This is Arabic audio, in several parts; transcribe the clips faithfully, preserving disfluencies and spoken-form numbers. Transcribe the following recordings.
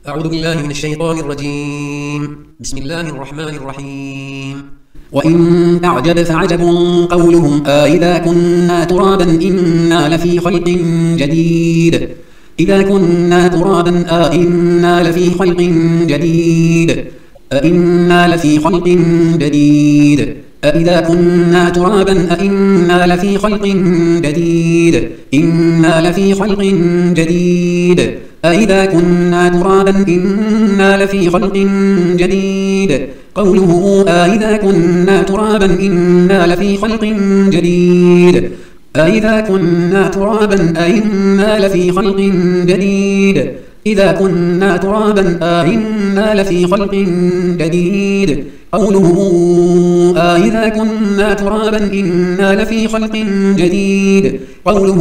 أعوذ بالله من الشيطان الرجيم. بسم الله الرحمن الرحيم. وإن تعجب فعجب قولهم أإذا كنا ترابا إنا لفي خلق جديد إذا كنا ترابا أإنا لفي خلق جديد أإنا لفي خلق جديد أإذا كنا ترابا أإنا لفي خلق جديد إنا لفي خلق جديد أإذا كنا ترابا إنا لفي خلق جديد قوله أإذا كنا ترابا إنا لفي خلق جديد أإذا كنا ترابا أإنا لفي خلق جديد إذا كنا ترابا أإنا لفي خلق جديد قوله أإذا كنا ترابا إنا لفي خلق جديد قوله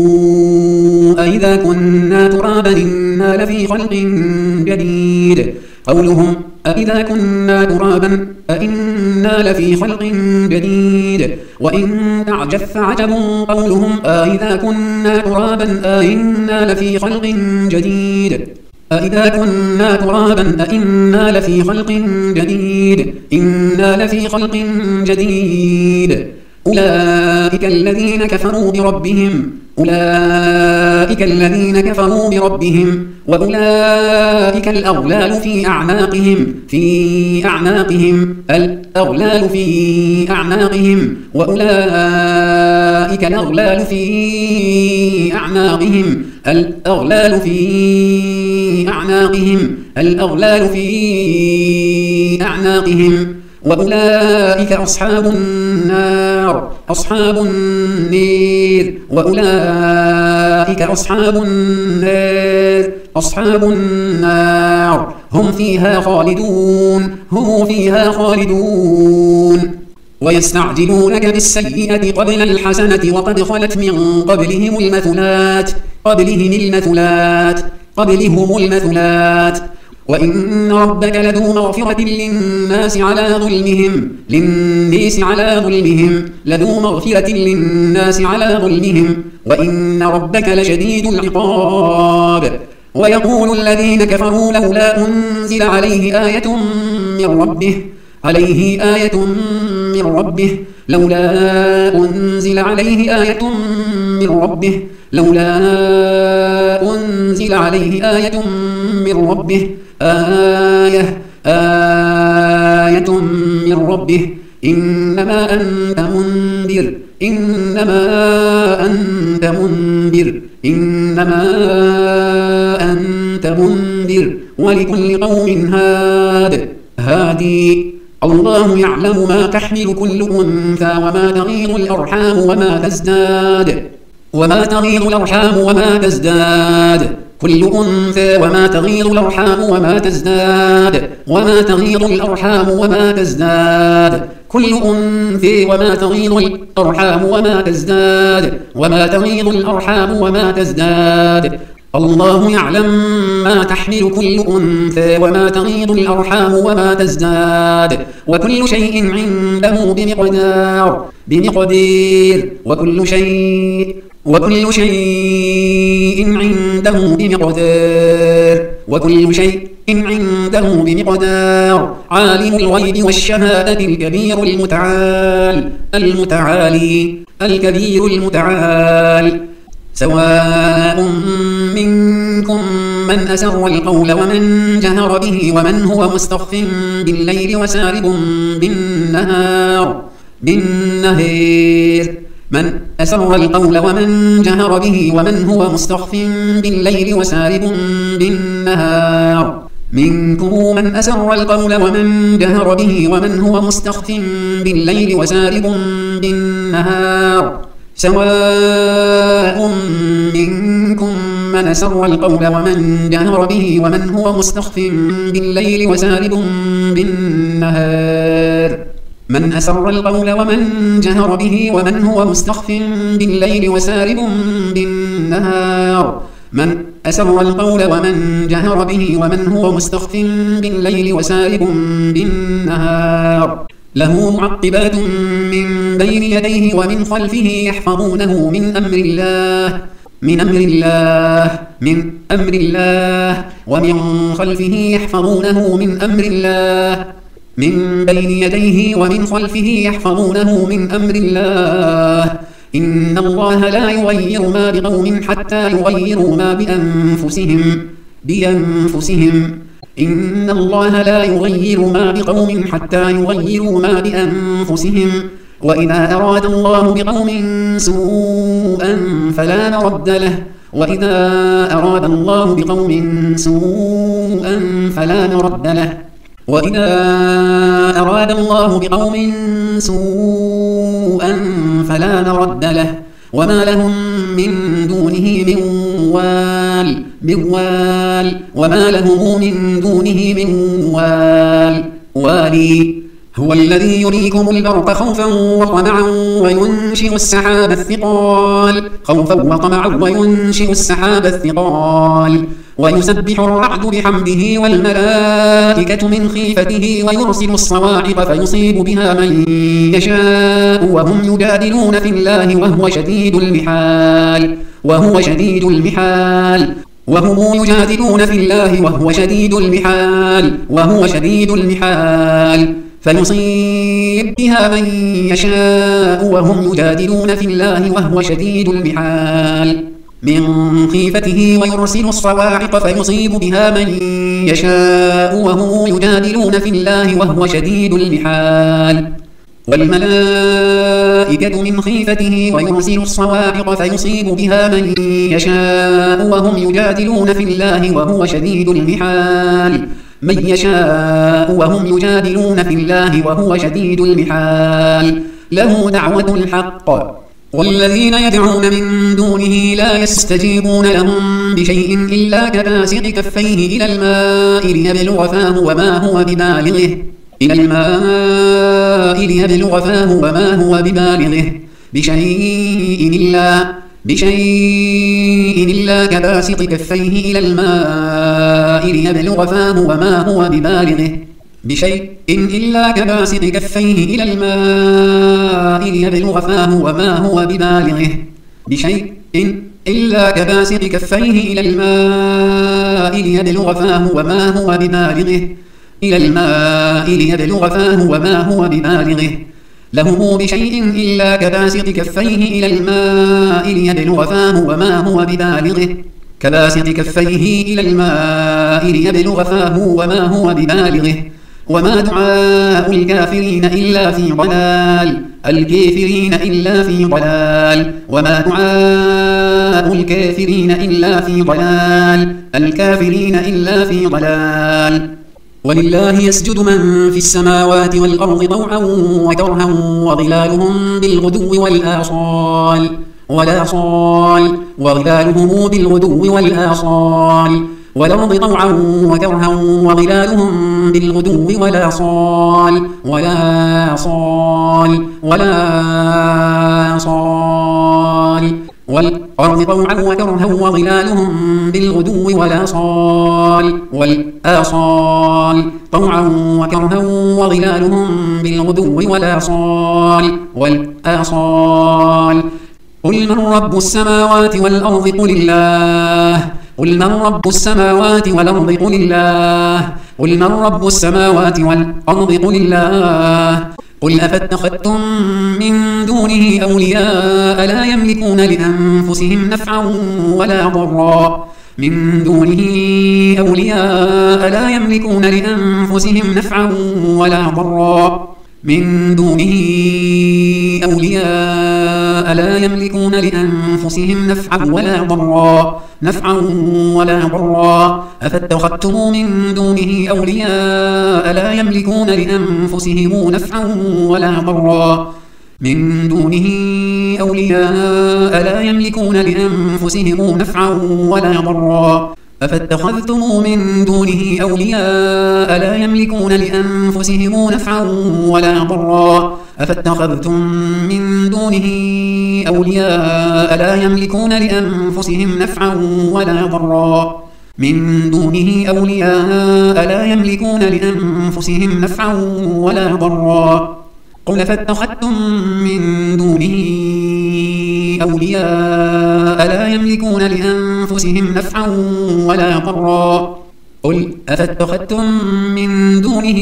أإذا كنا ترابا إنا لفي خلق جديد قولهم أإذا كنا ترابا أإنا لفي خلق جديد وإن تعجب فعجب قولهم أإذا كنا ترابا أإنا لفي خلق جديد أإذا كنا ترابا أإنا لفي خلق جديد إنا لفي خلق جديد أولئك الذين كفروا بربهم أولئك الذين كفروا بربهم وأولئك الأغلال في أعناقهم في أعناقهم الأغلال في أعناقهم وأولئك الأغلال في أعناقهم الأغلال في أعناقهم الأغلال في أعناقهم وأولئك أصحاب النار أصحاب النير وأولئك أصحاب النار أصحاب النار هم فيها خالدون هم فيها خالدون ويستعجلونك بالسيئة قبل الحسنة وقد خلت من قبلهم المثلات قبلهم المثلات قبلهم المثلات وإن ربك لذو مغفرة للناس على ظلمهم للناس على ظلمهم لذو مغفرة للناس على ظلمهم وإن ربك لشديد العقاب ويقول الذين كفروا لولا أنزل عليه آية من ربه عليه آية من ربه لولا أنزل عليه آية من ربه لولا أنزل عليه آية من ربه آية آية من ربه إنما أنت منذر إنما أنت منذر إنما أنت منذر ولكل قوم هاد هادي الله يعلم ما تحمل كل أنثى وما تغيض الأرحام وما تزداد وما تغيض الأرحام وما تزداد كل أنثى وما تغيض الأرحام وما تزداد وما تغيض الأرحام وما تزداد كل أنثى وما تغيض الأرحام وما تزداد وما تغيض الأرحام وما تزداد الله يعلم ما تحمل كل أنثى وما تغيض الأرحام وما تزداد وكل شيء عنده بمقدار بمقدير وكل شيء وكل شيء عنده بمقدار وكل شيء عنده بمقدار عالم الغيب والشهادة الكبير المتعال المتعالي الكبير المتعال سواء منكم من أسر القول ومن جهر به ومن هو مستخف بالليل وسارب بالنهار بالنهار من أسر القول ومن جهر به ومن هو مستخف بالليل وسارب بالنهار منكم من أسر القول ومن جهر به ومن هو مستخف بالليل وسارب بالنهار سواء منكم من أسر القول ومن جهر به ومن هو مستخف بالليل وسارب بالنهار من أسر القول ومن جهر به ومن هو مستخف بالليل وسارب بالنهار من أسر القول ومن جهر به ومن هو مستخف بالليل وسارب بالنهار له معقبات من بين يديه ومن خلفه يحفظونه من أمر الله من أمر الله من أمر الله ومن خلفه يحفظونه من أمر الله من بين يديه ومن خلفه يحفظونه من أمر الله إن الله لا يغير ما بقوم حتى يغيروا ما بأنفسهم بأنفسهم إن الله لا يغير ما بقوم حتى يغيروا ما بأنفسهم وإذا أراد الله بقوم سوءا فلا مرد له وإذا أراد الله بقوم سوءا فلا مرد له وإذا أراد الله بقوم سوءا فلا مرد له وما لهم من دونه من وال من وال وما لهم من دونه من وال والي هو الذي يريكم البرق خوفا وطمعا وينشئ السحاب الثقال خوفا وطمعا وينشئ السحاب الثقال ويسبح الرعد بحمده والملائكة من خيفته ويرسل الصواعق فيصيب بها من يشاء وهم يجادلون في الله وهو شديد المحال وهو شديد المحال وهم يجادلون في الله وهو شديد المحال وهو شديد المحال فيصيب بها من يشاء وهم يجادلون في الله وهو شديد المحال من خيفته ويرسل الصواعق فيصيب بها من يشاء وهم يجادلون في الله وهو شديد المحال والملائكة من خيفته ويرسل الصواعق فيصيب بها من يشاء وهم يجادلون في الله وهو شديد المحال من يشاء وهم يجادلون في الله وهو شديد المحال له دعوة الحق والذين يدعون من دونه لا يستجيبون لهم بشيء إلا كباسط كفيه إلى الماء ليبلغ فاه وما هو ببالغه إلى الماء ليبلغ فاه وما هو ببالغه بشيء إلا بشيء إلا كباسط كفيه إلى الماء ليبلغ فاه وما هو ببالغه بشيء إلا كباسط كفيه إلى الماء ليبلغ فاه وما هو ببالغه بشيء إلا كباسط كفيه إلى الماء ليبلغ فاه وما هو ببالغه إلى الماء ليبلغ فاه وما هو ببالغه له بشيء إلا كباسط كفيه إلى الماء ليبلغ فاه وما هو ببالغه كباسط كفيه إلى الماء ليبلغ فاه وما هو ببالغه وما دعاء الكافرين إلا في ضلال الكافرين إلا في ضلال وما دعاء الكافرين إلا في ضلال الكافرين إلا في ضلال ولله يسجد من في السماوات والأرض طوعا وكرها وظلالهم بالغدو والآصال والآصال وظلالهم بالغدو والآصال والأرض طوعا وكرها وظلالهم بالغدو والآصال والآصال والآصال والأرض طوعا وكرها وظلالهم بالغدو والآصال والآصال طوعا وكرها وظلالهم بالغدو والآصال والآصال قل من رب السماوات والأرض قل الله قل من رب السماوات والأرض قل الله قل من رب السماوات والأرض قل الله قل أفاتخذتم من دونه أولياء لا يملكون لأنفسهم نفعا ولا ضرا من دونه أولياء لا يملكون لأنفسهم نفعا ولا ضرا من دونه أولياء لا يملكون لأنفسهم نفعا ولا ضرا نفعا ولا ضرا أفاتخذتم من دونه أولياء لا يملكون لأنفسهم نفعا ولا ضرا من دونه أولياء لا يملكون لأنفسهم نفعا ولا ضرا أفاتخذتم من دونه أولياء لا يملكون لأنفسهم نفعا ولا ضرا أفاتخذتم من دونه أولياء لا يملكون لأنفسهم نفعا ولا ضرا من دونه أولياء لا يملكون لأنفسهم نفعا ولا ضرا قل فاتخذتم من دونه أولياء لا يملكون لأنفسهم نفعا ولا ضرا قل أفاتخذتم من دونه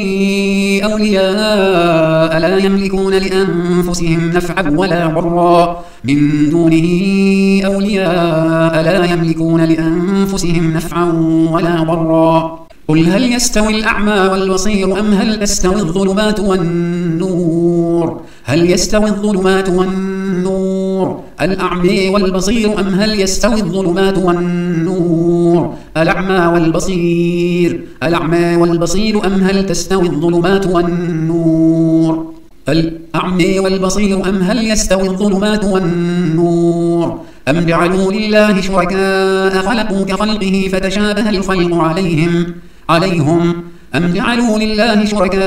أولياء لا يملكون لأنفسهم نفعا ولا ضرا من دونه أولياء لا يملكون لأنفسهم نفعا ولا ضرا قل هل يستوي الأعمى والبصير أم هل تستوي الظلمات والنور هل يستوي الظلمات والنور الأعمى والبصير أم هل يستوي الظلمات والنور الأعمى والبصير الأعمى والبصير أم هل تستوي الظلمات والنور الأعمى والبصير أم هل يستوي الظلمات والنور أم جعلوا لله شركاء خلقوا كخلقه فتشابه الخلق عليهم عليهم أم جعلوا لله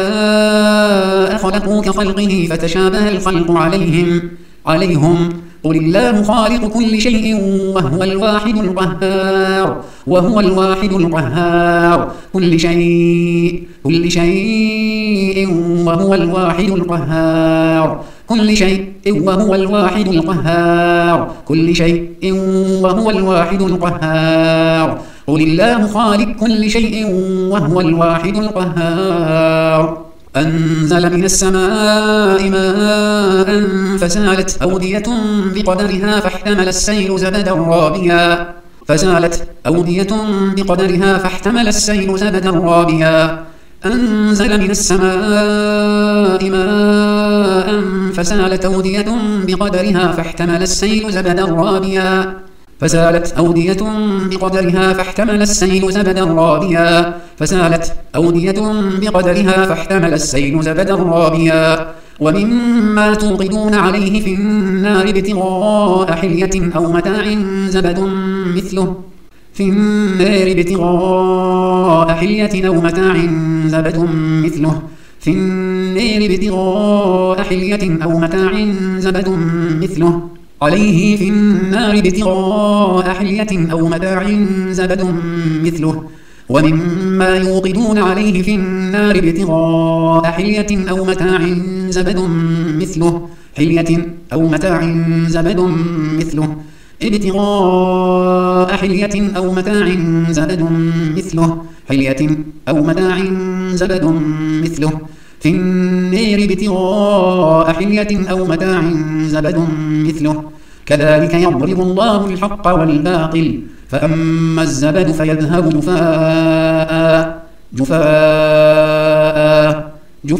شركاء خلقوا كخلقه فتشابه الخلق عليهم عليهم قل الله خالق كل شيء وهو الواحد القهار وهو الواحد القهار كل شيء كل شيء وهو الواحد القهار كل شيء وهو الواحد القهار كل شيء وهو الواحد القهار قل الله خالق كل شيء وهو الواحد القهار أنزل من السماء ماء فسالت أودية بقدرها فاحتمل السيل زبدا رابيا فسالت أودية بقدرها فاحتمل السيل زبدا رابيا أنزل من السماء ماء فسالت أودية بقدرها فاحتمل السيل زبدا رابيا فسالت أودية بقدرها فاحتمل السيل زبدا رابيا فسالت أودية بقدرها فاحتمل السيل زبدا رابيا ومما توقدون عليه في النار ابتغاء حلية أو متاع زبد مثله في النار ابتغاء حلية أو متاع زبد مثله في النار ابتغاء حلية أو متاع زبد مثله عليه في النار ابتغاء حلية أو متاع زبد مثله ومما يوقدون عليه في النار ابتغاء حلية أو متاع زبد مثله حلية أو متاع زبد مثله ابتغاء حلية أو متاع زبد مثله حلية أو متاع زبد مثله في النار ابتغاء حلية أو متاع زبد مثله كذلك يضرب الله الحق والباطل فأما الزبد فيذهب جفاء جفاء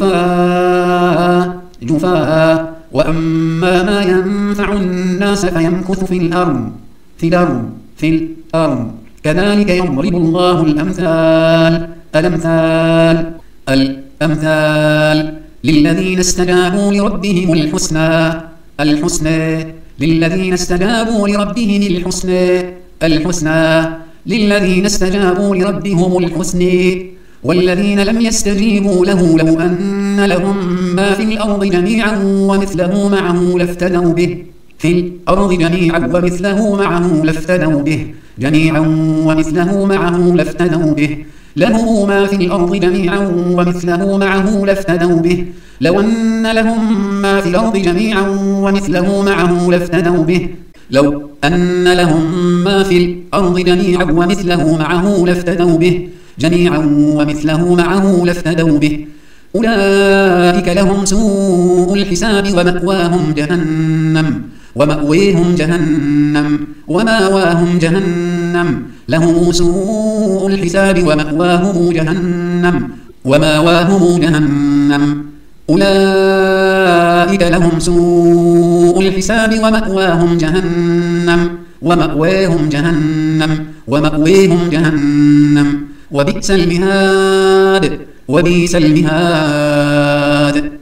جفاء جفاء وأما ما ينفع الناس فيمكث في الأرض في الأرض في الأرض كذلك يضرب الله الأمثال الأمثال الأمثال للذين استجابوا لربهم الحسنى الحسنى للذين استجابوا لربهم الحسنى الحسنى للذين استجابوا لربهم الحسنى والذين لم يستجيبوا له لو أن لهم ما في الأرض جميعا ومثله معه لافتدوا به في الأرض جميعا ومثله معه لافتدوا به جميعا ومثله معه لافتدوا به له ما في الأرض جميعا ومثله معه لافتدوا به لو أن لهم ما في الأرض جميعا ومثله معه لافتدوا به لو أن لهم ما في الأرض جميعا ومثله معه لافتدوا به جميعا ومثله معه لافتدوا به أولئك لهم سوء الحساب ومأواهم جهنم ومأويهم جهنم ومأواهم جهنم لهم سوء الحساب ومأواهم جهنم ومأواهم جهنم أولئك لهم سوء الحساب ومأواهم جهنم ومأواهم جهنم ومأويهم جهنم وبئس المهاد وبئس المهاد